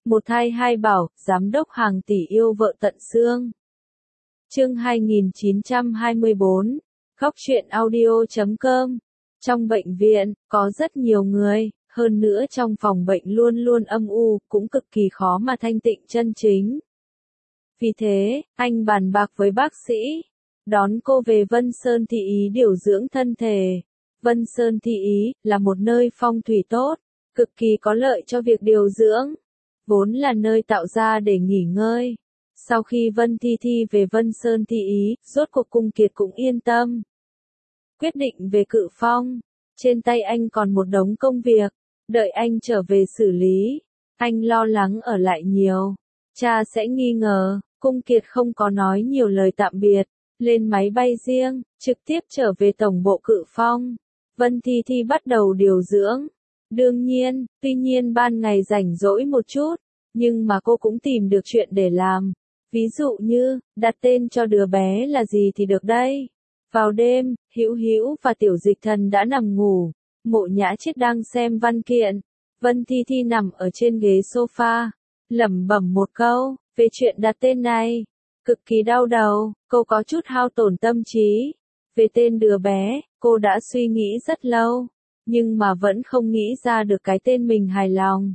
Một thai hai bảo, giám đốc hàng tỷ yêu vợ tận xương. Chương 2924, Khóc chuyện audio.com. Trong bệnh viện, có rất nhiều người, hơn nữa trong phòng bệnh luôn luôn âm u, cũng cực kỳ khó mà thanh tịnh chân chính. Vì thế, anh bàn bạc với bác sĩ, đón cô về Vân Sơn Thị Ý điều dưỡng thân thể. Vân Sơn Thị Ý là một nơi phong thủy tốt, cực kỳ có lợi cho việc điều dưỡng, vốn là nơi tạo ra để nghỉ ngơi. Sau khi Vân Thi Thi về Vân Sơn Thị Ý, rốt cuộc Cung Kiệt cũng yên tâm. Quyết định về Cự Phong, trên tay anh còn một đống công việc, đợi anh trở về xử lý. Anh lo lắng ở lại nhiều, cha sẽ nghi ngờ. Cung Kiệt không có nói nhiều lời tạm biệt, lên máy bay riêng, trực tiếp trở về tổng bộ Cự Phong. Vân Thi Thi bắt đầu điều dưỡng. Đương nhiên, tuy nhiên ban ngày rảnh rỗi một chút, nhưng mà cô cũng tìm được chuyện để làm. Ví dụ như, đặt tên cho đứa bé là gì thì được đây. Vào đêm, Hữu Hữu và Tiểu Dịch Thần đã nằm ngủ, Mộ Nhã Chiết đang xem văn kiện. Vân Thi Thi nằm ở trên ghế sofa, lẩm bẩm một câu, về chuyện đặt tên này, cực kỳ đau đầu, cô có chút hao tổn tâm trí. Về tên đứa bé, cô đã suy nghĩ rất lâu, nhưng mà vẫn không nghĩ ra được cái tên mình hài lòng.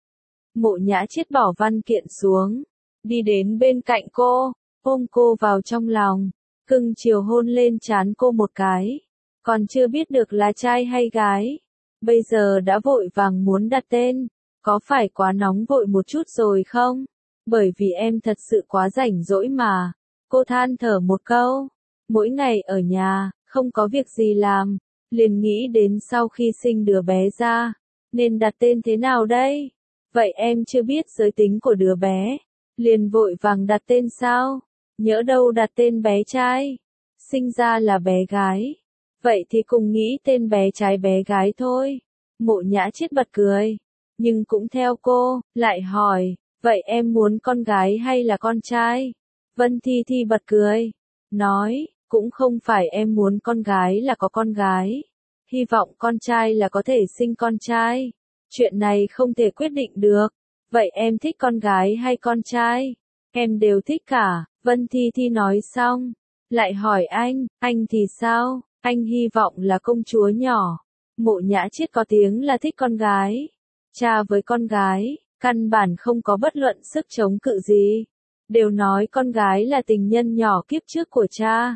Mộ Nhã Chiết bỏ văn kiện xuống, đi đến bên cạnh cô, ôm cô vào trong lòng, cưng chiều hôn lên trán cô một cái. Còn chưa biết được là trai hay gái, bây giờ đã vội vàng muốn đặt tên, có phải quá nóng vội một chút rồi không? Bởi vì em thật sự quá rảnh rỗi mà. Cô than thở một câu, mỗi ngày ở nhà, không có việc gì làm, liền nghĩ đến sau khi sinh đứa bé ra, nên đặt tên thế nào đây? Vậy em chưa biết giới tính của đứa bé, liền vội vàng đặt tên sao? Nhỡ đâu đặt tên bé trai, sinh ra là bé gái. Vậy thì cùng nghĩ tên bé trai bé gái thôi. Mộ Nhã Chiết bật cười, nhưng cũng theo cô, lại hỏi, vậy em muốn con gái hay là con trai? Vân Thi Thi bật cười, nói, cũng không phải em muốn con gái là có con gái, hy vọng con trai là có thể sinh con trai. Chuyện này không thể quyết định được. Vậy em thích con gái hay con trai? Em đều thích cả. Vân Thi Thi nói xong, lại hỏi anh thì sao? Anh hy vọng là công chúa nhỏ. Mộ Nhã Chiết có tiếng là thích con gái. Cha với con gái, căn bản không có bất luận sức chống cự gì. Đều nói con gái là tình nhân nhỏ kiếp trước của cha.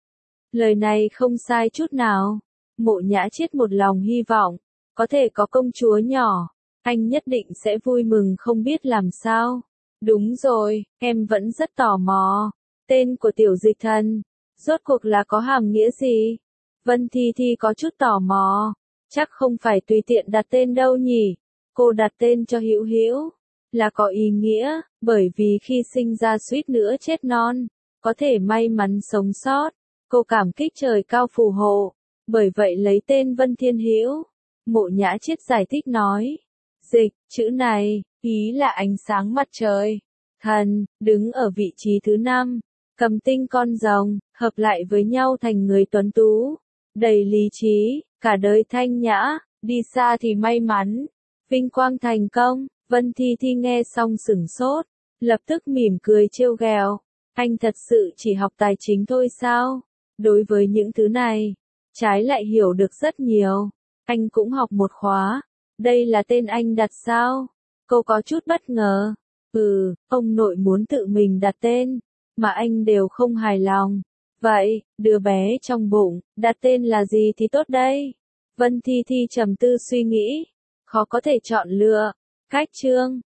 Lời này không sai chút nào. Mộ Nhã Chiết một lòng hy vọng, có thể có công chúa nhỏ. Anh nhất định sẽ vui mừng không biết làm sao. Đúng rồi, em vẫn rất tò mò. Tên của Tiểu Dịch Thần, rốt cuộc là có hàm nghĩa gì? Vân Thi Thi có chút tò mò. Chắc không phải tùy tiện đặt tên đâu nhỉ? Cô đặt tên cho Hữu Hữu là có ý nghĩa, bởi vì khi sinh ra suýt nữa chết non, có thể may mắn sống sót. Cô cảm kích trời cao phù hộ, bởi vậy lấy tên Vân Thiên Hữu. Mộ Nhã Chiết giải thích nói, dịch, chữ này, ý là ánh sáng mặt trời. Thần, đứng ở vị trí thứ 5, cầm tinh con rồng, hợp lại với nhau thành người tuấn tú, đầy lý trí, cả đời thanh nhã, đi xa thì may mắn, vinh quang thành công. Vân Thi Thi nghe xong sửng sốt, lập tức mỉm cười trêu ghẹo, anh thật sự chỉ học tài chính thôi sao? Đối với những thứ này, trái lại hiểu được rất nhiều. Anh cũng học một khóa. Đây là tên anh đặt sao? Cô có chút bất ngờ. Ông nội muốn tự mình đặt tên, mà anh đều không hài lòng. Vậy, đứa bé trong bụng, đặt tên là gì thì tốt đây? Vân Thi Thi trầm tư suy nghĩ, khó có thể chọn lựa. Cách chương